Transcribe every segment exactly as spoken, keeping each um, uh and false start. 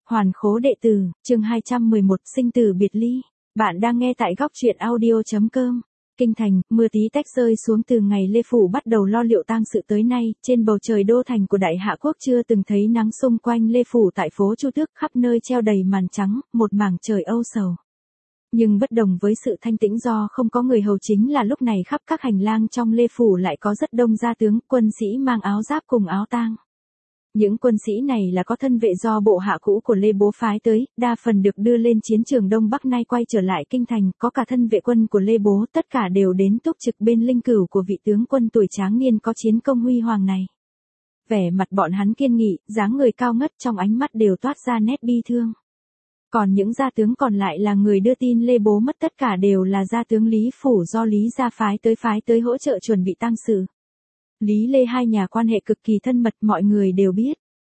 Hoàn khố đệ tử, chương hai trăm mười một, sinh tử biệt ly. Bạn đang nghe tại góc truyện audio chấm com. Kinh thành, mưa tí tách rơi xuống từ ngày Lê Phủ bắt đầu lo liệu tang sự tới nay, trên bầu trời đô thành của Đại Hạ Quốc chưa từng thấy nắng xung quanh Lê Phủ tại phố Chu Tước khắp nơi treo đầy màn trắng, một mảng trời âu sầu. Nhưng bất đồng với sự thanh tĩnh do không có người hầu chính là lúc này khắp các hành lang trong Lê Phủ lại có rất đông gia tướng, quân sĩ mang áo giáp cùng áo tang. Những quân sĩ này là có thân vệ do bộ hạ cũ của Lê Bố phái tới, đa phần được đưa lên chiến trường Đông Bắc nay quay trở lại kinh thành, có cả thân vệ quân của Lê Bố, tất cả đều đến túc trực bên linh cửu của vị tướng quân tuổi tráng niên có chiến công huy hoàng này. Vẻ mặt bọn hắn kiên nghị, dáng người cao ngất, trong ánh mắt đều toát ra nét bi thương. Còn những gia tướng còn lại là người đưa tin Lê Bố mất, tất cả đều là gia tướng Lý Phủ do Lý gia phái tới phái tới hỗ trợ chuẩn bị tang sự. Lý Lê hai nhà quan hệ cực kỳ thân mật, mọi người đều biết.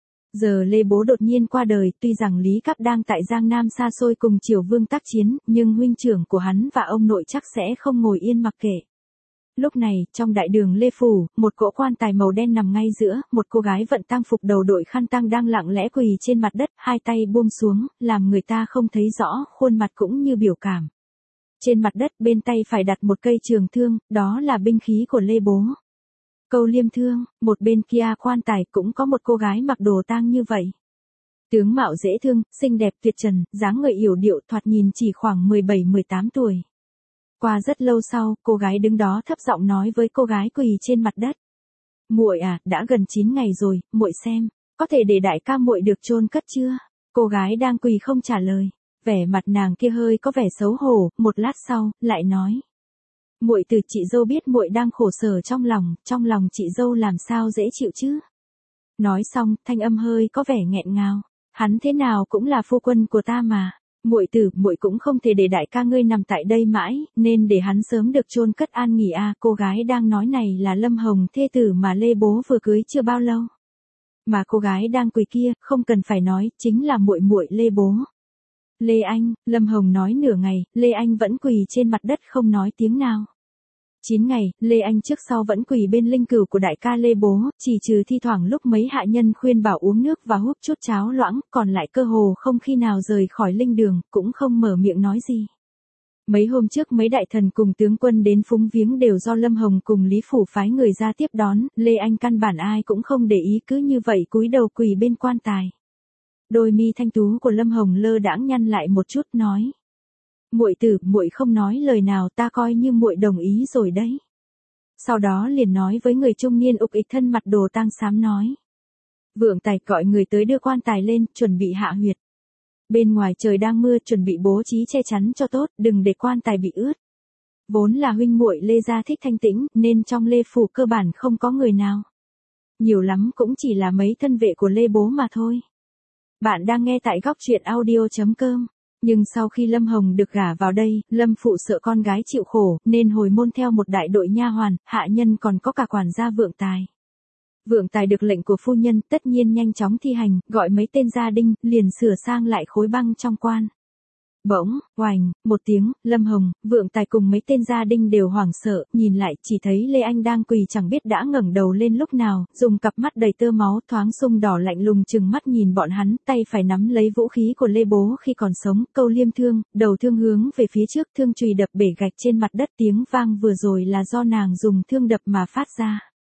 Giờ Lê Bố đột nhiên qua đời, tuy rằng Lý Cáp đang tại Giang Nam xa xôi cùng Triều Vương tác chiến, nhưng huynh trưởng của hắn và ông nội chắc sẽ không ngồi yên mặc kệ. Lúc này, trong đại đường Lê Phủ, một cỗ quan tài màu đen nằm ngay giữa, một cô gái vận tang phục đầu đội khăn tang đang lặng lẽ quỳ trên mặt đất, hai tay buông xuống, làm người ta không thấy rõ khuôn mặt cũng như biểu cảm. Trên mặt đất bên tay phải đặt một cây trường thương, đó là binh khí của Lê Bố. Câu liêm thương, một bên kia quan tài cũng có một cô gái mặc đồ tang như vậy. Tướng mạo dễ thương, xinh đẹp tuyệt trần, dáng người yểu điệu, thoạt nhìn chỉ khoảng mười bảy mười tám tuổi. Qua rất lâu sau, cô gái đứng đó thấp giọng nói với cô gái quỳ trên mặt đất. Muội à, đã gần chín ngày rồi, muội xem, có thể để đại ca muội được chôn cất chưa? Cô gái đang quỳ không trả lời, vẻ mặt nàng kia hơi có vẻ xấu hổ, một lát sau, lại nói. Muội từ chị dâu biết muội đang khổ sở trong lòng, trong lòng chị dâu làm sao dễ chịu chứ? Nói xong, thanh âm hơi có vẻ nghẹn ngào, hắn thế nào cũng là phu quân của ta mà. Muội tử, muội cũng không thể để đại ca ngươi nằm tại đây mãi, nên để hắn sớm được chôn cất an nghỉ a. À, cô gái đang nói này là Lâm Hồng, thê tử mà Lê Bố vừa cưới chưa bao lâu. Mà cô gái đang quỳ kia, không cần phải nói, chính là muội muội Lê Bố. Lê Anh, Lâm Hồng nói nửa ngày, Lê Anh vẫn quỳ trên mặt đất không nói tiếng nào. chín ngày, Lê Anh trước sau vẫn quỳ bên linh cửu của đại ca Lê Bố, chỉ trừ thi thoảng lúc mấy hạ nhân khuyên bảo uống nước và húp chút cháo loãng, còn lại cơ hồ không khi nào rời khỏi linh đường, cũng không mở miệng nói gì. Mấy hôm trước mấy đại thần cùng tướng quân đến phúng viếng đều do Lâm Hồng cùng Lý Phủ phái người ra tiếp đón, Lê Anh căn bản ai cũng không để ý, cứ như vậy cúi đầu quỳ bên quan tài. Đôi mi thanh tú của Lâm Hồng lơ đãng nhăn lại một chút, nói. Muội tử, muội không nói lời nào, ta coi như muội đồng ý rồi đấy. Sau đó liền nói với người trung niên ục ịch thân mặt đồ tang xám nói. Vượng Tài gọi người tới đưa quan tài lên, chuẩn bị hạ huyệt. Bên ngoài trời đang mưa, chuẩn bị bố trí che chắn cho tốt, đừng để quan tài bị ướt. Vốn là huynh muội Lê gia thích thanh tĩnh, nên trong Lê Phủ cơ bản không có người nào. Nhiều lắm cũng chỉ là mấy thân vệ của Lê Bố mà thôi. Bạn đang nghe tại góc truyện audio chấm com. Nhưng sau khi Lâm Hồng được gả vào đây, Lâm phụ sợ con gái chịu khổ, nên hồi môn theo một đại đội nha hoàn, hạ nhân còn có cả quản gia Vượng Tài. Vượng Tài được lệnh của phu nhân, tất nhiên nhanh chóng thi hành, gọi mấy tên gia đinh, liền sửa sang lại khối băng trong quan. Bỗng, oành, một tiếng, Lâm Hồng, Vượng Tài cùng mấy tên gia đinh đều hoảng sợ, nhìn lại, chỉ thấy Lê Anh đang quỳ chẳng biết đã ngẩng đầu lên lúc nào, dùng cặp mắt đầy tơ máu thoáng sung đỏ lạnh lùng chừng mắt nhìn bọn hắn, tay phải nắm lấy vũ khí của Lê Bố khi còn sống, câu liêm thương, đầu thương hướng về phía trước, thương chùy đập bể gạch trên mặt đất, tiếng vang vừa rồi là do nàng dùng thương đập mà phát ra.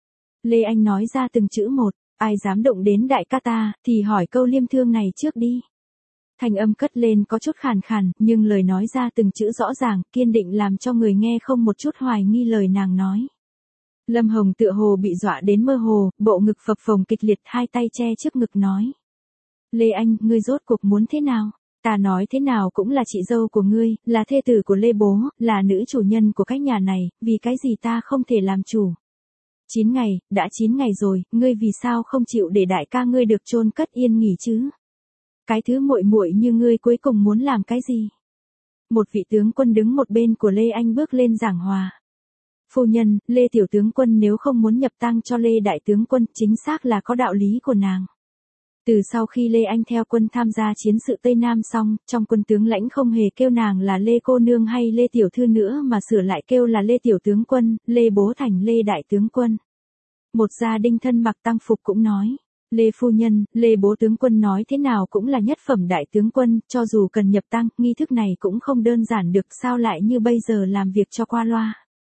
Lê Anh nói ra từng chữ một, ai dám động đến đại ca ta, thì hỏi câu liêm thương này trước đi. Thanh âm cất lên có chút khàn khàn, nhưng lời nói ra từng chữ rõ ràng, kiên định làm cho người nghe không một chút hoài nghi lời nàng nói. Lâm Hồng tựa hồ bị dọa đến mơ hồ, bộ ngực phập phồng kịch liệt, hai tay che trước ngực nói. Lê Anh, ngươi rốt cuộc muốn thế nào? Ta nói thế nào cũng là chị dâu của ngươi, là thê tử của Lê Bố, là nữ chủ nhân của cái nhà này, vì cái gì ta không thể làm chủ? Chín ngày, đã chín ngày rồi, ngươi vì sao không chịu để đại ca ngươi được chôn cất yên nghỉ chứ? Cái thứ muội muội như ngươi cuối cùng muốn làm cái gì? Một vị tướng quân đứng một bên của Lê Anh bước lên giảng hòa. Phu nhân, Lê tiểu tướng quân nếu không muốn nhập tang cho Lê đại tướng quân, chính xác là có đạo lý của nàng. Từ sau khi Lê Anh theo quân tham gia chiến sự Tây Nam xong, trong quân tướng lãnh không hề kêu nàng là Lê cô nương hay Lê tiểu thư nữa mà sửa lại kêu là Lê tiểu tướng quân, Lê Bố thành Lê đại tướng quân. Một gia đinh thân mặc tang phục cũng nói. Lê phu nhân, Lê bố tướng quân nói thế nào cũng là nhất phẩm đại tướng quân, cho dù cần nhập tang, nghi thức này cũng không đơn giản được, sao lại như bây giờ làm việc cho qua loa.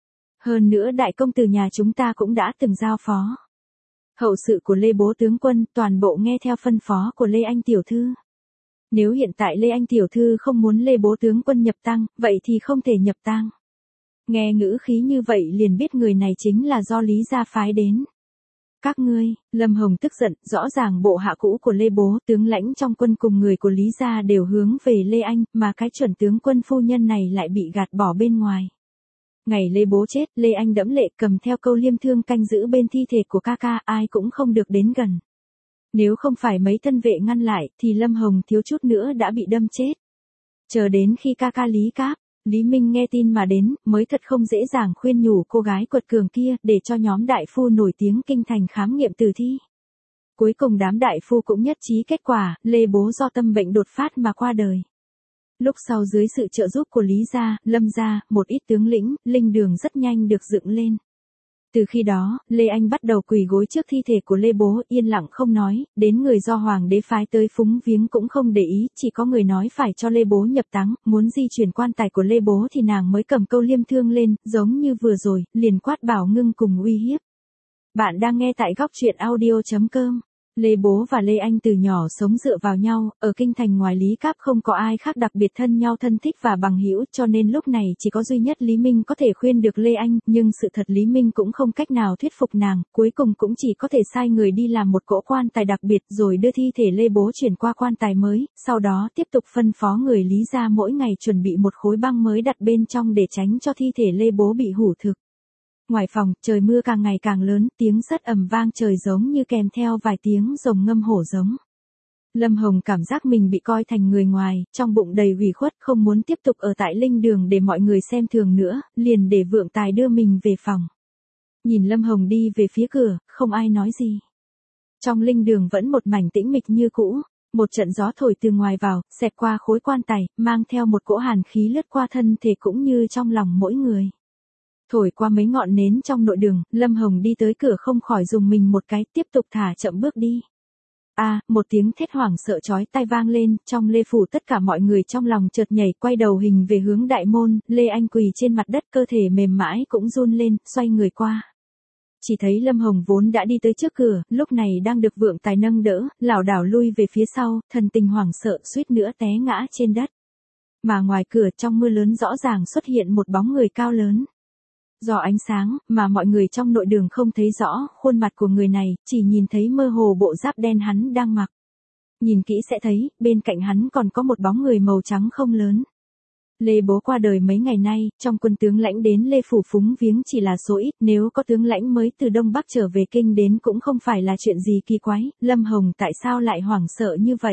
Hơn nữa đại công tử nhà chúng ta cũng đã từng giao phó. Hậu sự của Lê bố tướng quân, toàn bộ nghe theo phân phó của Lê Anh tiểu thư. Nếu hiện tại Lê Anh tiểu thư không muốn Lê bố tướng quân nhập tang, vậy thì không thể nhập tang. Nghe ngữ khí như vậy liền biết người này chính là do Lý gia phái đến. Các ngươi, Lâm Hồng tức giận, rõ ràng bộ hạ cũ của Lê bố, tướng lãnh trong quân cùng người của Lý gia đều hướng về Lê Anh, mà cái chuẩn tướng quân phu nhân này lại bị gạt bỏ bên ngoài. Ngày Lê bố chết, Lê Anh đẫm lệ cầm theo câu liêm thương canh giữ bên thi thể của ca ca, ai cũng không được đến gần. Nếu không phải mấy thân vệ ngăn lại, thì Lâm Hồng thiếu chút nữa đã bị đâm chết. Chờ đến khi ca ca Lý Cáp, Lý Minh nghe tin mà đến, mới thật không dễ dàng khuyên nhủ cô gái quật cường kia, để cho nhóm đại phu nổi tiếng kinh thành khám nghiệm tử thi. Cuối cùng đám đại phu cũng nhất trí kết quả, Lê bố do tâm bệnh đột phát mà qua đời. Lúc sau dưới sự trợ giúp của Lý gia, Lâm gia, một ít tướng lĩnh, linh đường rất nhanh được dựng lên. Từ khi đó, Lê Anh bắt đầu quỳ gối trước thi thể của Lê bố, yên lặng không nói, đến người do hoàng đế phái tới phúng viếng cũng không để ý, chỉ có người nói phải cho Lê bố nhập táng, muốn di chuyển quan tài của Lê bố thì nàng mới cầm câu liêm thương lên, giống như vừa rồi, liền quát bảo ngưng cùng uy hiếp. Bạn đang nghe tại góc truyện audio chấm com. Lê bố và Lê Anh từ nhỏ sống dựa vào nhau, ở kinh thành ngoài Lý Cáp không có ai khác đặc biệt thân nhau thân thích và bằng hữu, cho nên lúc này chỉ có duy nhất Lý Minh có thể khuyên được Lê Anh, nhưng sự thật Lý Minh cũng không cách nào thuyết phục nàng, cuối cùng cũng chỉ có thể sai người đi làm một cỗ quan tài đặc biệt rồi đưa thi thể Lê bố chuyển qua quan tài mới, sau đó tiếp tục phân phó người Lý gia mỗi ngày chuẩn bị một khối băng mới đặt bên trong để tránh cho thi thể Lê bố bị hủ thực. Ngoài phòng, trời mưa càng ngày càng lớn, tiếng sét ầm vang trời giống như kèm theo vài tiếng rồng ngâm hổ giống. Lâm Hồng cảm giác mình bị coi thành người ngoài, trong bụng đầy ủy khuất, không muốn tiếp tục ở tại linh đường để mọi người xem thường nữa, liền để Vượng Tài đưa mình về phòng. Nhìn Lâm Hồng đi về phía cửa, không ai nói gì. Trong linh đường vẫn một mảnh tĩnh mịch như cũ, một trận gió thổi từ ngoài vào, xẹt qua khối quan tài, mang theo một cỗ hàn khí lướt qua thân thể cũng như trong lòng mỗi người. Thổi qua mấy ngọn nến trong nội đường, Lâm Hồng đi tới cửa không khỏi dùng mình một cái, tiếp tục thả chậm bước đi. A, à, một tiếng thét hoảng sợ chói tai vang lên, trong Lê phủ tất cả mọi người trong lòng chợt nhảy, quay đầu hình về hướng đại môn, Lê Anh quỳ trên mặt đất, cơ thể mềm mãi cũng run lên, xoay người qua. Chỉ thấy Lâm Hồng vốn đã đi tới trước cửa, lúc này đang được Vượng Tài nâng đỡ, lảo đảo lui về phía sau, thần tình hoảng sợ suýt nữa té ngã trên đất. Mà ngoài cửa trong mưa lớn rõ ràng xuất hiện một bóng người cao lớn. Do ánh sáng, mà mọi người trong nội đường không thấy rõ khuôn mặt của người này, chỉ nhìn thấy mơ hồ bộ giáp đen hắn đang mặc. Nhìn kỹ sẽ thấy, bên cạnh hắn còn có một bóng người màu trắng không lớn. Lê bố qua đời mấy ngày nay, trong quân tướng lãnh đến Lê phủ phúng viếng chỉ là số ít, nếu có tướng lãnh mới từ Đông Bắc trở về kinh đến cũng không phải là chuyện gì kỳ quái, Lâm Hồng tại sao lại hoảng sợ như vậy?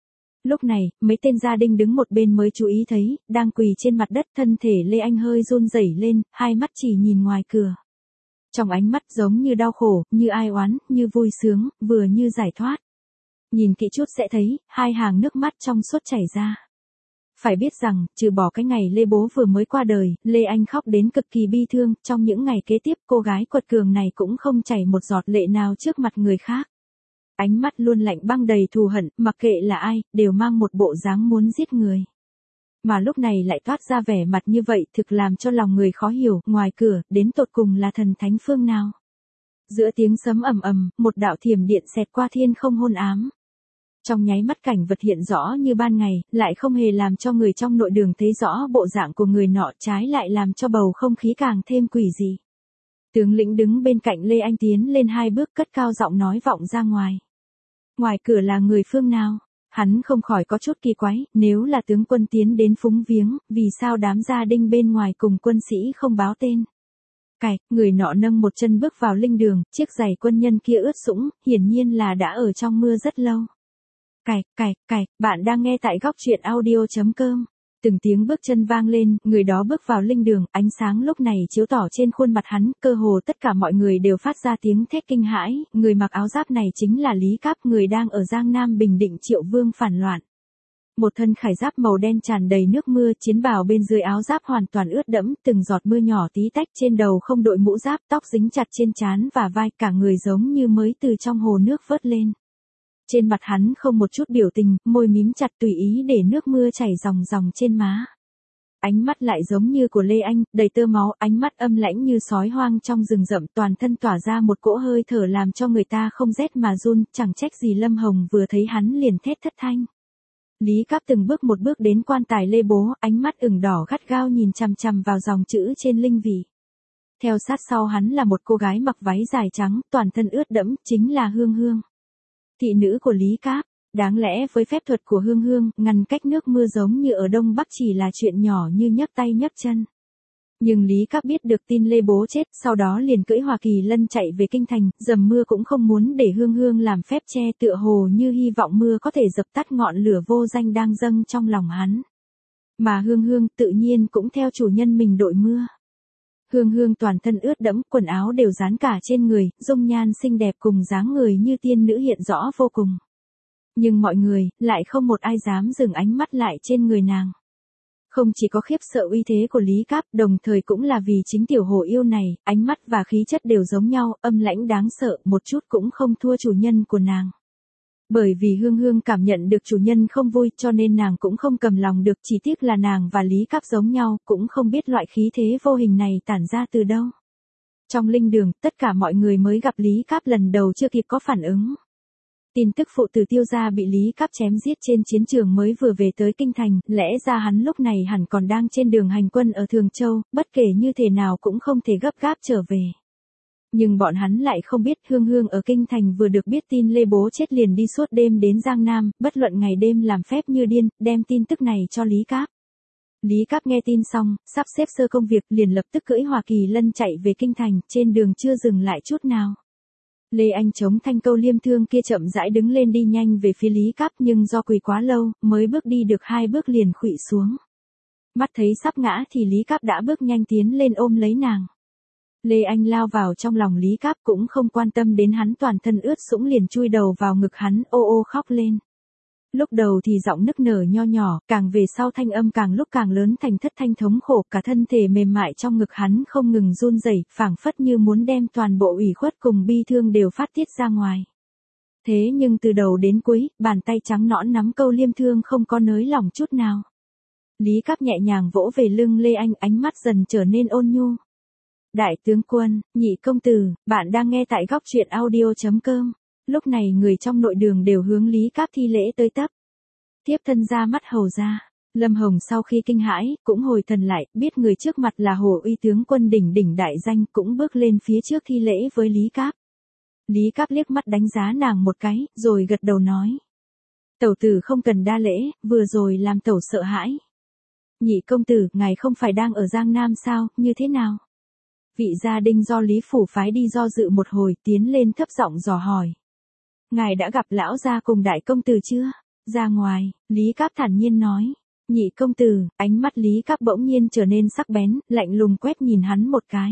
Lúc này, mấy tên gia đình đứng một bên mới chú ý thấy, đang quỳ trên mặt đất, thân thể Lê Anh hơi run rẩy lên, hai mắt chỉ nhìn ngoài cửa. Trong ánh mắt giống như đau khổ, như ai oán, như vui sướng, vừa như giải thoát. Nhìn kỹ chút sẽ thấy, hai hàng nước mắt trong suốt chảy ra. Phải biết rằng, trừ bỏ cái ngày Lê bố vừa mới qua đời, Lê Anh khóc đến cực kỳ bi thương, trong những ngày kế tiếp cô gái quật cường này cũng không chảy một giọt lệ nào trước mặt người khác. Ánh mắt luôn lạnh băng đầy thù hận, mặc kệ là ai, đều mang một bộ dáng muốn giết người. Mà lúc này lại toát ra vẻ mặt như vậy thực làm cho lòng người khó hiểu, ngoài cửa, đến tột cùng là thần thánh phương nào. Giữa tiếng sấm ầm ầm, một đạo thiểm điện xẹt qua thiên không hôn ám. Trong nháy mắt cảnh vật hiện rõ như ban ngày, lại không hề làm cho người trong nội đường thấy rõ bộ dạng của người nọ, trái lại làm cho bầu không khí càng thêm quỷ dị. Tướng lĩnh đứng bên cạnh Lê Anh tiến lên hai bước cất cao giọng nói vọng ra ngoài. Ngoài cửa là người phương nào? Hắn không khỏi có chút kỳ quái, nếu là tướng quân tiến đến phúng viếng, vì sao đám gia đinh bên ngoài cùng quân sĩ không báo tên? Cạch, người nọ nâng một chân bước vào linh đường, chiếc giày quân nhân kia ướt sũng, hiển nhiên là đã ở trong mưa rất lâu. Cạch, cạch, cạch, bạn đang nghe tại góc truyện audio chấm com. Từng tiếng bước chân vang lên, người đó bước vào linh đường, ánh sáng lúc này chiếu tỏ trên khuôn mặt hắn, cơ hồ tất cả mọi người đều phát ra tiếng thét kinh hãi, người mặc áo giáp này chính là Lý Cáp, người đang ở Giang Nam Bình Định Triệu Vương phản loạn. Một thân khải giáp màu đen tràn đầy nước mưa, chiến bào bên dưới áo giáp hoàn toàn ướt đẫm, từng giọt mưa nhỏ tí tách, trên đầu không đội mũ giáp, tóc dính chặt trên trán và vai, cả người giống như mới từ trong hồ nước vớt lên. Trên mặt hắn không một chút biểu tình, môi mím chặt tùy ý để nước mưa chảy ròng ròng trên má. Ánh mắt lại giống như của Lê Anh, đầy tơ máu, ánh mắt âm lãnh như sói hoang trong rừng rậm, toàn thân tỏa ra một cỗ hơi thở làm cho người ta không rét mà run, chẳng trách gì Lâm Hồng vừa thấy hắn liền thét thất thanh. Lý Cáp từng bước một bước đến quan tài Lê Bố, ánh mắt ửng đỏ gắt gao nhìn chằm chằm vào dòng chữ trên linh vị. Theo sát sau hắn là một cô gái mặc váy dài trắng, toàn thân ướt đẫm, chính là Hương Hương. Thị nữ của Lý Cáp. Đáng lẽ với phép thuật của Hương Hương, ngăn cách nước mưa giống như ở Đông Bắc chỉ là chuyện nhỏ như nhấc tay nhấc chân. Nhưng Lý Cáp biết được tin Lê Bố chết, sau đó liền cưỡi Hoa Kỳ Lân chạy về kinh thành, dầm mưa cũng không muốn để Hương Hương làm phép che, tựa hồ như hy vọng mưa có thể dập tắt ngọn lửa vô danh đang dâng trong lòng hắn. Mà Hương Hương tự nhiên cũng theo chủ nhân mình đội mưa. Hương Hương toàn thân ướt đẫm, quần áo đều dán cả trên người, dung nhan xinh đẹp cùng dáng người như tiên nữ hiện rõ vô cùng. Nhưng mọi người, lại không một ai dám dừng ánh mắt lại trên người nàng. Không chỉ có khiếp sợ uy thế của Lý Cáp, đồng thời cũng là vì chính tiểu hồ yêu này, ánh mắt và khí chất đều giống nhau, âm lãnh đáng sợ, một chút cũng không thua chủ nhân của nàng. Bởi vì Hương Hương cảm nhận được chủ nhân không vui cho nên nàng cũng không cầm lòng được, chỉ tiếc là nàng và Lý Cáp giống nhau, cũng không biết loại khí thế vô hình này tản ra từ đâu. Trong linh đường, tất cả mọi người mới gặp Lý Cáp lần đầu chưa kịp có phản ứng. Tin tức phụ tử Tiêu gia bị Lý Cáp chém giết trên chiến trường mới vừa về tới kinh thành, lẽ ra hắn lúc này hẳn còn đang trên đường hành quân ở Thường Châu, bất kể như thế nào cũng không thể gấp gáp trở về. Nhưng bọn hắn lại không biết Hương Hương ở kinh thành vừa được biết tin Lê Bố chết liền đi suốt đêm đến Giang Nam, bất luận ngày đêm làm phép như điên, đem tin tức này cho Lý Cáp. Lý Cáp nghe tin xong, sắp xếp sơ công việc liền lập tức cưỡi Hoa Kỳ Lân chạy về kinh thành, trên đường chưa dừng lại chút nào. Lê Anh chống thanh câu liêm thương kia chậm rãi đứng lên đi nhanh về phía Lý Cáp nhưng do quỳ quá lâu, mới bước đi được hai bước liền khuỵu xuống. Mắt thấy sắp ngã thì Lý Cáp đã bước nhanh tiến lên ôm lấy nàng. Lê Anh lao vào trong lòng Lý Cáp cũng không quan tâm đến hắn toàn thân ướt sũng liền chui đầu vào ngực hắn ô ô khóc lên. Lúc đầu thì giọng nức nở nho nhỏ, càng về sau thanh âm càng lúc càng lớn thành thất thanh thống khổ, cả thân thể mềm mại trong ngực hắn không ngừng run rẩy, phảng phất như muốn đem toàn bộ ủy khuất cùng bi thương đều phát tiết ra ngoài. Thế nhưng từ đầu đến cuối, bàn tay trắng nõn nắm câu liêm thương không có nới lỏng chút nào. Lý Cáp nhẹ nhàng vỗ về lưng Lê Anh, ánh mắt dần trở nên ôn nhu. Đại tướng quân, nhị công tử, bạn đang nghe tại góc truyện audio chấm com. Lúc này người trong nội đường đều hướng Lý Cáp thi lễ tới tấp. Tiếp thân ra mắt hầu ra. Lâm Hồng sau khi kinh hãi, cũng hồi thần lại, biết người trước mặt là Hồ Uy tướng quân đỉnh đỉnh đại danh, cũng bước lên phía trước thi lễ với Lý Cáp. Lý Cáp liếc mắt đánh giá nàng một cái, rồi gật đầu nói. Tẩu tử không cần đa lễ, vừa rồi làm tẩu sợ hãi. Nhị công tử, ngài không phải đang ở Giang Nam sao, như thế nào? Vị gia đình do Lý Phủ phái đi do dự một hồi, tiến lên thấp giọng dò hỏi. Ngài đã gặp lão gia cùng đại công tử chưa? Ra ngoài, Lý Cáp thản nhiên nói. Nhị công tử, ánh mắt Lý Cáp bỗng nhiên trở nên sắc bén, lạnh lùng quét nhìn hắn một cái.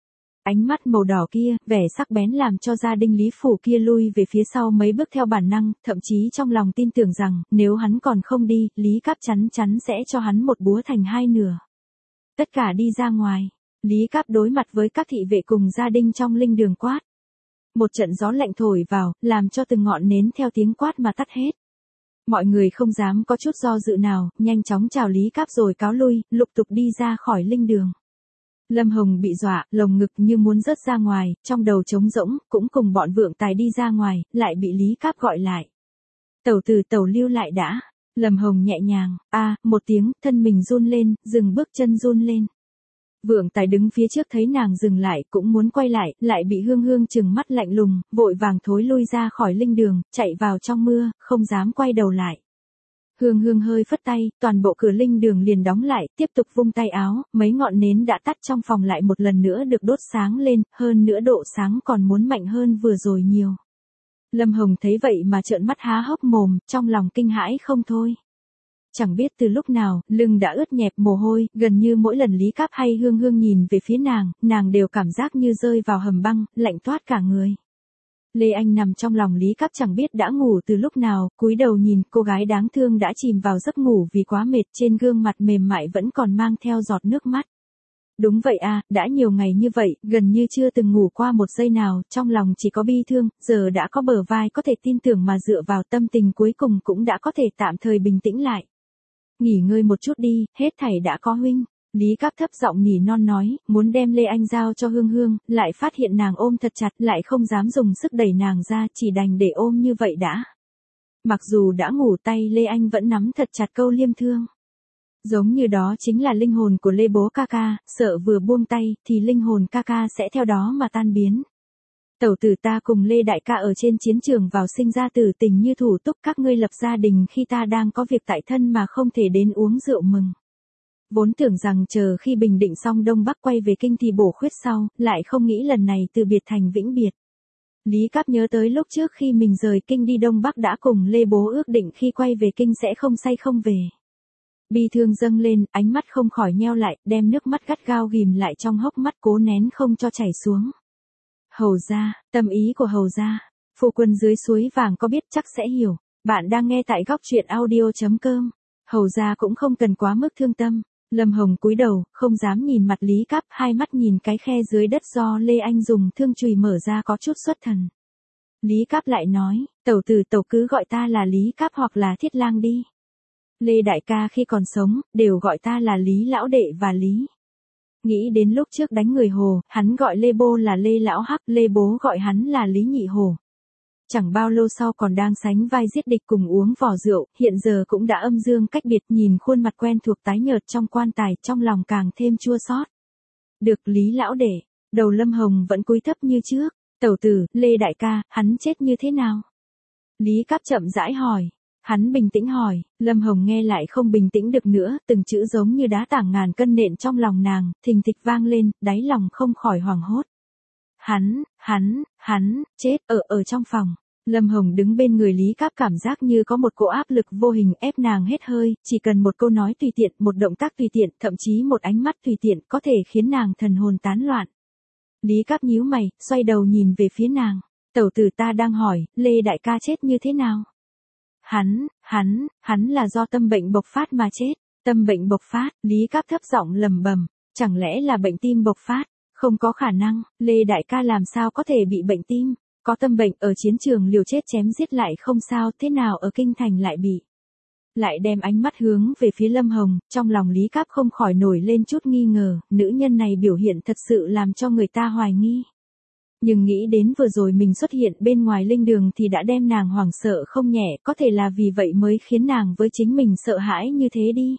Ánh mắt màu đỏ kia, vẻ sắc bén làm cho gia đình Lý Phủ kia lui về phía sau mấy bước theo bản năng, thậm chí trong lòng tin tưởng rằng, nếu hắn còn không đi, Lý Cáp chắn chắn sẽ cho hắn một búa thành hai nửa. Tất cả đi ra ngoài, Lý Cáp đối mặt với các thị vệ cùng gia đình trong linh đường quát. Một trận gió lạnh thổi vào, làm cho từng ngọn nến theo tiếng quát mà tắt hết. Mọi người không dám có chút do dự nào, nhanh chóng chào Lý Cáp rồi cáo lui, lục tục đi ra khỏi linh đường. Lâm Hồng bị dọa, lồng ngực như muốn rớt ra ngoài, trong đầu trống rỗng, cũng cùng bọn vượng tài đi ra ngoài, lại bị Lý Cáp gọi lại. Tẩu tử tẩu lưu lại đã. Lâm Hồng nhẹ nhàng, a một tiếng, thân mình run lên, dừng bước chân run lên. Vượng tài đứng phía trước thấy nàng dừng lại, cũng muốn quay lại, lại bị Hương Hương trừng mắt lạnh lùng, vội vàng thối lui ra khỏi linh đường, chạy vào trong mưa, không dám quay đầu lại. Hương Hương hơi phất tay, toàn bộ cửa linh đường liền đóng lại, tiếp tục vung tay áo, mấy ngọn nến đã tắt trong phòng lại một lần nữa được đốt sáng lên, hơn nữa độ sáng còn muốn mạnh hơn vừa rồi nhiều. Lâm Hồng thấy vậy mà trợn mắt há hốc mồm, trong lòng kinh hãi không thôi. Chẳng biết từ lúc nào, lưng đã ướt nhẹp mồ hôi, gần như mỗi lần Lý Cáp hay Hương Hương nhìn về phía nàng, nàng đều cảm giác như rơi vào hầm băng, lạnh toát cả người. Lê Anh nằm trong lòng Lý Cáp chẳng biết đã ngủ từ lúc nào, cúi đầu nhìn cô gái đáng thương đã chìm vào giấc ngủ vì quá mệt, trên gương mặt mềm mại vẫn còn mang theo giọt nước mắt. Đúng vậy à, đã nhiều ngày như vậy, gần như chưa từng ngủ qua một giây nào, trong lòng chỉ có bi thương, giờ đã có bờ vai có thể tin tưởng mà dựa vào, tâm tình cuối cùng cũng đã có thể tạm thời bình tĩnh lại. Nghỉ ngơi một chút đi, hết thảy đã có huynh. Lý Cáp thấp giọng nỉ non nói, muốn đem Lê Anh giao cho Hương Hương, lại phát hiện nàng ôm thật chặt, lại không dám dùng sức đẩy nàng ra, chỉ đành để ôm như vậy đã. Mặc dù đã ngủ, tay Lê Anh vẫn nắm thật chặt câu liêm thương. Giống như đó chính là linh hồn của Lê bố ca ca, sợ vừa buông tay, thì linh hồn ca ca sẽ theo đó mà tan biến. Tẩu tử ta cùng Lê đại ca ở trên chiến trường vào sinh ra tử tình như thủ túc, các ngươi lập gia đình khi ta đang có việc tại thân mà không thể đến uống rượu mừng. Vốn tưởng rằng chờ khi bình định xong Đông Bắc quay về kinh thì bổ khuyết sau, lại không nghĩ lần này từ biệt thành vĩnh biệt. Lý Cáp nhớ tới lúc trước khi mình rời kinh đi Đông Bắc đã cùng Lê bố ước định khi quay về kinh sẽ không say không về. Bi thương dâng lên, ánh mắt không khỏi nheo lại, đem nước mắt gắt gao ghim lại trong hốc mắt cố nén không cho chảy xuống. Hầu gia, tâm ý của hầu gia, phu quân dưới suối vàng có biết chắc sẽ hiểu. Bạn đang nghe tại góc truyện audio chấm com. Hầu gia cũng không cần quá mức thương tâm. Lâm Hồng cúi đầu, không dám nhìn mặt Lý Cáp, hai mắt nhìn cái khe dưới đất do Lê Anh dùng thương chùy mở ra có chút xuất thần. Lý Cáp lại nói, tẩu tử tẩu cứ gọi ta là Lý Cáp hoặc là Thiết Lang đi. Lê đại ca khi còn sống, đều gọi ta là Lý lão đệ và Lý. Nghĩ đến lúc trước đánh người Hồ, hắn gọi Lê bô là Lê lão hắc, Lê bố gọi hắn là Lý nhị Hồ. Chẳng bao lâu sau còn đang sánh vai giết địch cùng uống vò rượu, hiện giờ cũng đã âm dương cách biệt, nhìn khuôn mặt quen thuộc tái nhợt trong quan tài, trong lòng càng thêm chua xót. Được Lý lão đệ, đầu Lâm Hồng vẫn cúi thấp như trước, tẩu tử, Lê đại ca, hắn chết như thế nào? Lý Cáp chậm rãi hỏi. Hắn bình tĩnh hỏi, Lâm Hồng nghe lại không bình tĩnh được nữa, từng chữ giống như đá tảng ngàn cân nện trong lòng nàng, thình thịch vang lên, đáy lòng không khỏi hoảng hốt. Hắn, hắn, hắn, chết, ở ở trong phòng. Lâm Hồng đứng bên người Lý Cáp cảm giác như có một cỗ áp lực vô hình ép nàng hết hơi, chỉ cần một câu nói tùy tiện, một động tác tùy tiện, thậm chí một ánh mắt tùy tiện, có thể khiến nàng thần hồn tán loạn. Lý Cáp nhíu mày, xoay đầu nhìn về phía nàng. Tẩu tử ta đang hỏi, Lê đại ca chết như thế nào? Hắn, hắn, hắn là do tâm bệnh bộc phát mà chết. Tâm bệnh bộc phát, Lý Cáp thấp giọng lầm bầm, chẳng lẽ là bệnh tim bộc phát? Không có khả năng, Lê đại ca làm sao có thể bị bệnh tim? Có tâm bệnh ở chiến trường liều chết chém giết lại không sao, thế nào ở kinh thành lại bị? Lại đem ánh mắt hướng về phía Lâm Hồng, trong lòng Lý Cáp không khỏi nổi lên chút nghi ngờ, nữ nhân này biểu hiện thật sự làm cho người ta hoài nghi. Nhưng nghĩ đến vừa rồi mình xuất hiện bên ngoài linh đường thì đã đem nàng hoảng sợ không nhẹ, có thể là vì vậy mới khiến nàng với chính mình sợ hãi như thế đi.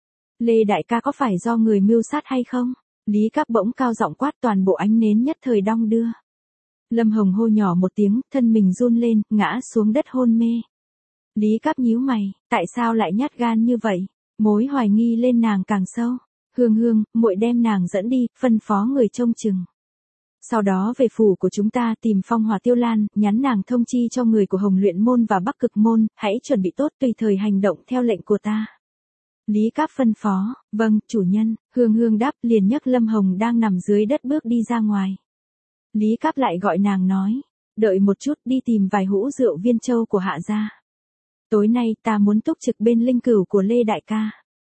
Lê đại ca có phải do người mưu sát hay không? Lý Cáp bỗng cao giọng quát, toàn bộ ánh nến nhất thời đong đưa. Lâm Hồng hô nhỏ một tiếng, thân mình run lên, ngã xuống đất hôn mê. Lý Cáp nhíu mày, tại sao lại nhát gan như vậy? Mối hoài nghi lên nàng càng sâu. Hương Hương, muội đem nàng dẫn đi, phân phó người trông chừng. Sau đó về phủ của chúng ta tìm Phong Hỏa Tiêu Lan, nhắn nàng thông chi cho người của Hồng Luyện Môn và Bắc Cực Môn, hãy chuẩn bị tốt tùy thời hành động theo lệnh của ta. Lý Cáp phân phó, vâng, chủ nhân. Hương Hương đáp, liền nhấc Lâm Hồng đang nằm dưới đất bước đi ra ngoài. Lý Cáp lại gọi nàng nói, đợi một chút, đi tìm vài hũ rượu Viên Châu của Hạ gia. Tối nay ta muốn túc trực bên linh cửu của Lê đại ca.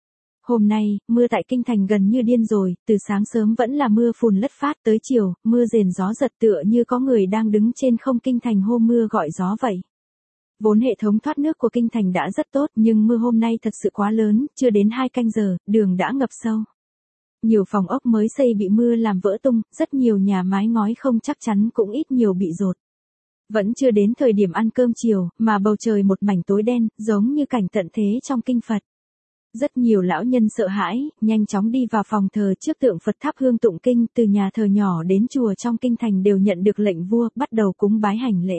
Hôm nay, mưa tại kinh thành gần như điên rồi, từ sáng sớm vẫn là mưa phùn lất phát tới chiều, mưa rền gió giật tựa như có người đang đứng trên không kinh thành hô mưa gọi gió vậy. Vốn hệ thống thoát nước của kinh thành đã rất tốt nhưng mưa hôm nay thật sự quá lớn, chưa đến hai canh giờ, đường đã ngập sâu. Nhiều phòng ốc mới xây bị mưa làm vỡ tung, rất nhiều nhà mái ngói không chắc chắn cũng ít nhiều bị dột. Vẫn chưa đến thời điểm ăn cơm chiều, mà bầu trời một mảnh tối đen, giống như cảnh tận thế trong kinh Phật. Rất nhiều lão nhân sợ hãi, nhanh chóng đi vào phòng thờ trước tượng Phật thắp hương tụng kinh, từ nhà thờ nhỏ đến chùa trong kinh thành đều nhận được lệnh vua, bắt đầu cúng bái hành lễ.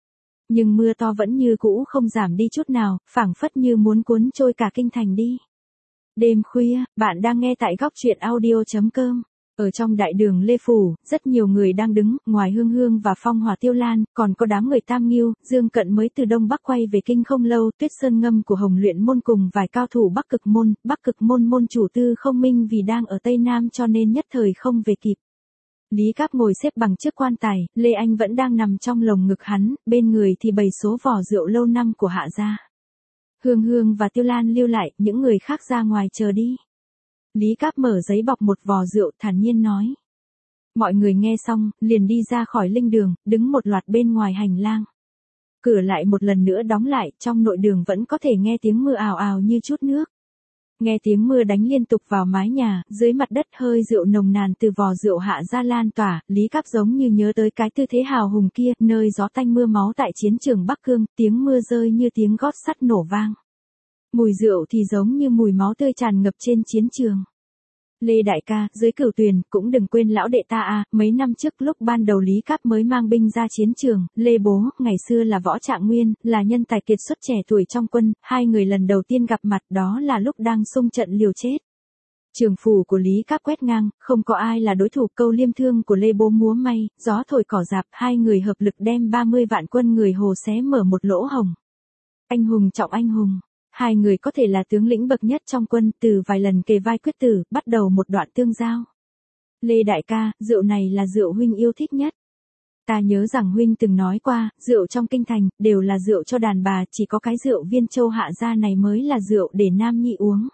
Nhưng mưa to vẫn như cũ không giảm đi chút nào, phảng phất như muốn cuốn trôi cả kinh thành đi. Đêm khuya, bạn đang nghe tại góc truyện audio chấm com. Ở trong đại đường Lê Phủ, rất nhiều người đang đứng, ngoài Hương Hương và Phong Hỏa Tiêu Lan, còn có đám người Tam Nghiêu, Dương Cận mới từ Đông Bắc quay về kinh không lâu, Tuyết Sơn Ngâm của Hồng Luyện Môn cùng vài cao thủ Bắc Cực Môn, Bắc Cực Môn môn chủ Tư Không Minh vì đang ở Tây Nam cho nên nhất thời không về kịp. Lý Cáp ngồi xếp bằng trước quan tài, Lê Anh vẫn đang nằm trong lồng ngực hắn, bên người thì bày số vỏ rượu lâu năm của Hạ gia. Hương Hương và Tiêu Lan lưu lại, những người khác ra ngoài chờ đi. Lý Cáp mở giấy bọc một vò rượu thản nhiên nói. Mọi người nghe xong, liền đi ra khỏi linh đường, đứng một loạt bên ngoài hành lang. Cửa lại một lần nữa đóng lại, trong nội đường vẫn có thể nghe tiếng mưa ào ào như chút nước. Nghe tiếng mưa đánh liên tục vào mái nhà, dưới mặt đất hơi rượu nồng nàn từ vò rượu hạ ra lan tỏa, Lý Cáp giống như nhớ tới cái tư thế hào hùng kia, nơi gió tanh mưa máu tại chiến trường Bắc Cương, tiếng mưa rơi như tiếng gót sắt nổ vang. Mùi rượu thì giống như mùi máu tươi tràn ngập trên chiến trường. Lê đại ca, dưới Cửu Tuyền, cũng đừng quên lão đệ ta à, mấy năm trước lúc ban đầu Lý Cáp mới mang binh ra chiến trường, Lê bố, ngày xưa là võ trạng nguyên, là nhân tài kiệt xuất trẻ tuổi trong quân, hai người lần đầu tiên gặp mặt đó là lúc đang xung trận liều chết. Trường phủ của Lý Cáp quét ngang, không có ai là đối thủ, câu liêm thương của Lê bố múa may, gió thổi cỏ rạp, hai người hợp lực đem ba mươi vạn quân người Hồ xé mở một lỗ hồng. Anh hùng trọng anh hùng. Hai người có thể là tướng lĩnh bậc nhất trong quân, từ vài lần kề vai quyết tử, bắt đầu một đoạn tương giao. Lê đại ca, rượu này là rượu huynh yêu thích nhất. Ta nhớ rằng huynh từng nói qua, rượu trong kinh thành, đều là rượu cho đàn bà, chỉ có cái rượu Viên Châu hạ gia này mới là rượu để nam nhi uống.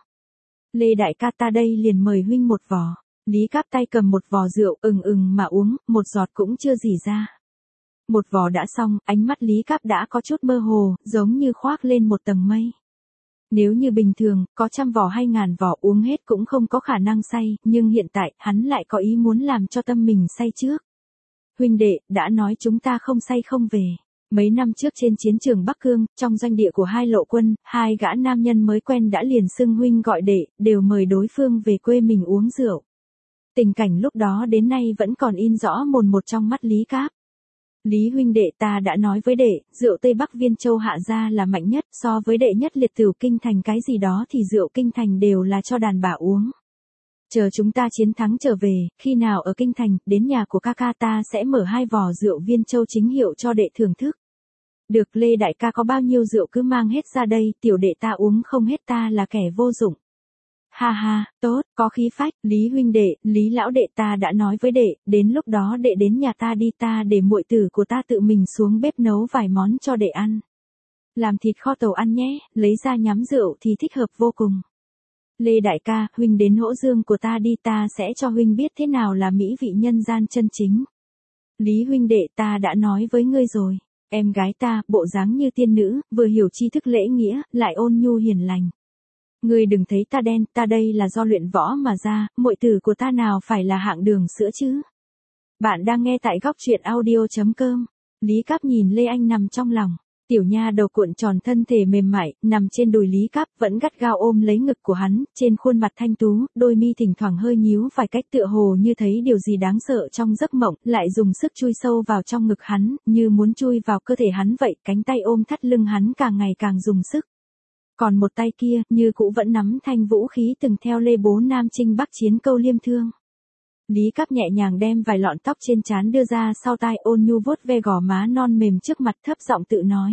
Lê đại ca, ta đây liền mời huynh một vò. Lý Cáp tay cầm một vò rượu, ừng ừng mà uống, một giọt cũng chưa rỉ ra. Một vò đã xong, ánh mắt Lý Cáp đã có chút mơ hồ, giống như khoác lên một tầng mây. Nếu như bình thường, có trăm vò hay ngàn vò uống hết cũng không có khả năng say, nhưng hiện tại, hắn lại có ý muốn làm cho tâm mình say trước. Huynh đệ, đã nói chúng ta không say không về. Mấy năm trước trên chiến trường Bắc Cương, trong doanh địa của hai lộ quân, hai gã nam nhân mới quen đã liền xưng huynh gọi đệ, đều mời đối phương về quê mình uống rượu. Tình cảnh lúc đó đến nay vẫn còn in rõ mồn một trong mắt Lý Cáp. Lý huynh đệ, ta đã nói với đệ, rượu Tây Bắc Viên Châu hạ gia là mạnh nhất, so với đệ nhất liệt tửu kinh thành cái gì đó thì rượu kinh thành đều là cho đàn bà uống. Chờ chúng ta chiến thắng trở về, khi nào ở kinh thành, đến nhà của ca ca ta sẽ mở hai vò rượu Viên Châu chính hiệu cho đệ thưởng thức. Được, Lê đại ca có bao nhiêu rượu cứ mang hết ra đây, tiểu đệ ta uống không hết, ta là kẻ vô dụng. Ha ha, tốt, có khí phách, Lý huynh đệ, Lý lão đệ, ta đã nói với đệ, đến lúc đó đệ đến nhà ta đi, ta để muội tử của ta tự mình xuống bếp nấu vài món cho đệ ăn. Làm thịt kho tàu ăn nhé, lấy ra nhắm rượu thì thích hợp vô cùng. Lê đại ca, huynh đến hỗ dương của ta đi, ta sẽ cho huynh biết thế nào là mỹ vị nhân gian chân chính. Lý huynh đệ, ta đã nói với ngươi rồi, em gái ta, bộ dáng như tiên nữ, vừa hiểu tri thức lễ nghĩa, lại ôn nhu hiền lành. Ngươi đừng thấy ta đen, ta đây là do luyện võ mà ra, muội tử của ta nào phải là hạng đường sữa chứ. Bạn đang nghe tại góc truyện audio chấm com. Lý Cáp nhìn Lê Anh nằm trong lòng, tiểu nha đầu cuộn tròn thân thể mềm mại, nằm trên đùi Lý Cáp, vẫn gắt gao ôm lấy ngực của hắn, trên khuôn mặt thanh tú, đôi mi thỉnh thoảng hơi nhíu vài cách tựa hồ như thấy điều gì đáng sợ trong giấc mộng, lại dùng sức chui sâu vào trong ngực hắn, như muốn chui vào cơ thể hắn vậy, cánh tay ôm thắt lưng hắn càng ngày càng dùng sức. Còn một tay kia, như cũ vẫn nắm thanh vũ khí từng theo Lê bố Nam Chinh Bắc chiến câu liêm thương. Lý Cáp nhẹ nhàng đem vài lọn tóc trên trán đưa ra sau tai, ôn nhu vuốt ve gò má non mềm trước mặt, thấp giọng tự nói.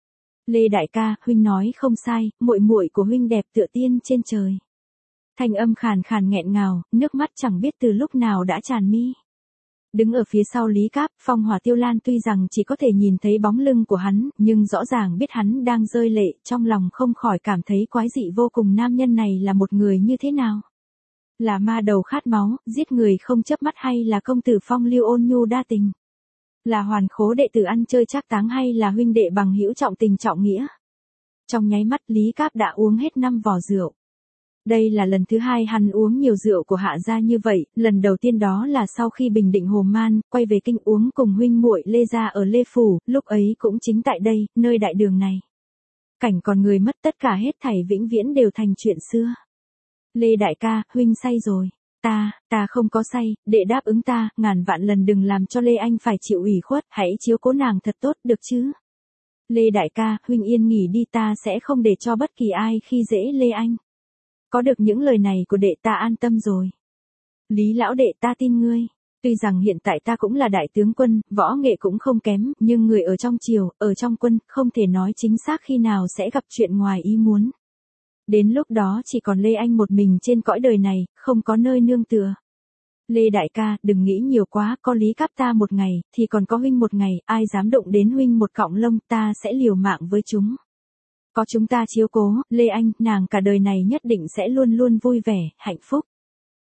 Lê đại ca, huynh nói không sai, muội muội của huynh đẹp tựa tiên trên trời. Thanh âm khàn khàn nghẹn ngào, nước mắt chẳng biết từ lúc nào đã tràn mi. Đứng ở phía sau Lý Cáp, Phong Hỏa Tiêu Lan tuy rằng chỉ có thể nhìn thấy bóng lưng của hắn, nhưng rõ ràng biết hắn đang rơi lệ, trong lòng không khỏi cảm thấy quái dị vô cùng, nam nhân này là một người như thế nào? Là ma đầu khát máu, giết người không chớp mắt, hay là công tử phong lưu ôn nhu đa tình? Là hoàn khố đệ tử ăn chơi trác táng, hay là huynh đệ bằng hữu trọng tình trọng nghĩa? Trong nháy mắt Lý Cáp đã uống hết năm vò rượu. Đây là lần thứ hai hắn uống nhiều rượu của hạ gia như vậy, lần đầu tiên đó là sau khi bình định Hồ Man, quay về kinh uống cùng huynh muội Lê gia ở Lê Phủ, lúc ấy cũng chính tại đây, nơi đại đường này. Cảnh còn người mất, tất cả hết thảy vĩnh viễn đều thành chuyện xưa. Lê đại ca, huynh say rồi. Ta, ta không có say, đệ đáp ứng ta, ngàn vạn lần đừng làm cho Lê Anh phải chịu ủy khuất, hãy chiếu cố nàng thật tốt, được chứ? Lê đại ca, huynh yên nghỉ đi, ta sẽ không để cho bất kỳ ai khi dễ Lê Anh. Có được những lời này của đệ ta an tâm rồi. Lý lão đệ, ta tin ngươi. Tuy rằng hiện tại ta cũng là đại tướng quân, võ nghệ cũng không kém, nhưng người ở trong triều, ở trong quân, không thể nói chính xác khi nào sẽ gặp chuyện ngoài ý muốn. Đến lúc đó chỉ còn Lê Anh một mình trên cõi đời này, không có nơi nương tựa. Lê đại ca, đừng nghĩ nhiều quá, có Lý Cáp ta một ngày, thì còn có huynh một ngày, ai dám động đến huynh một cọng lông, ta sẽ liều mạng với chúng. Có chúng ta chiếu cố, Lê Anh, nàng cả đời này nhất định sẽ luôn luôn vui vẻ, hạnh phúc.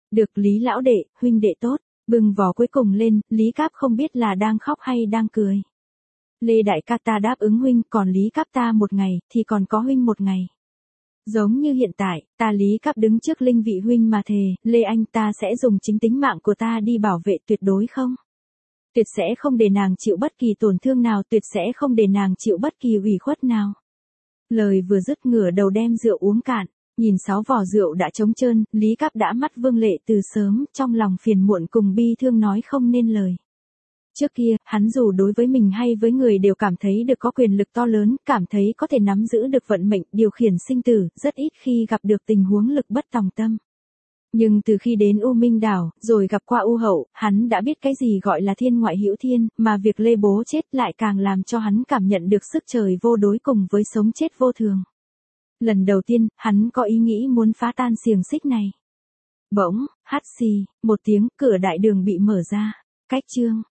Được Lý lão đệ, huynh đệ tốt, bừng vỏ cuối cùng lên, Lý Cáp không biết là đang khóc hay đang cười. Lê đại ca ta đáp ứng huynh, còn Lý Cáp ta một ngày, thì còn có huynh một ngày. Giống như hiện tại, ta Lý Cáp đứng trước linh vị huynh mà thề, Lê anh ta sẽ dùng chính tính mạng của ta đi bảo vệ tuyệt đối không? Tuyệt sẽ không để nàng chịu bất kỳ tổn thương nào, tuyệt sẽ không để nàng chịu bất kỳ ủy khuất nào. Lời vừa dứt ngửa đầu đem rượu uống cạn, nhìn sáu vỏ rượu đã trống trơn, Lý Cáp đã mắt vương lệ từ sớm, trong lòng phiền muộn cùng bi thương nói không nên lời. Trước kia, hắn dù đối với mình hay với người đều cảm thấy được có quyền lực to lớn, cảm thấy có thể nắm giữ được vận mệnh, điều khiển sinh tử, rất ít khi gặp được tình huống lực bất tòng tâm. Nhưng từ khi đến U Minh Đảo, rồi gặp qua U Hậu, hắn đã biết cái gì gọi là thiên ngoại hữu thiên, mà việc Lê bố chết lại càng làm cho hắn cảm nhận được sức trời vô đối cùng với sống chết vô thường. Lần đầu tiên, hắn có ý nghĩ muốn phá tan xiềng xích này. Bỗng, hắt xì, một tiếng, cửa đại đường bị mở ra. Cách chương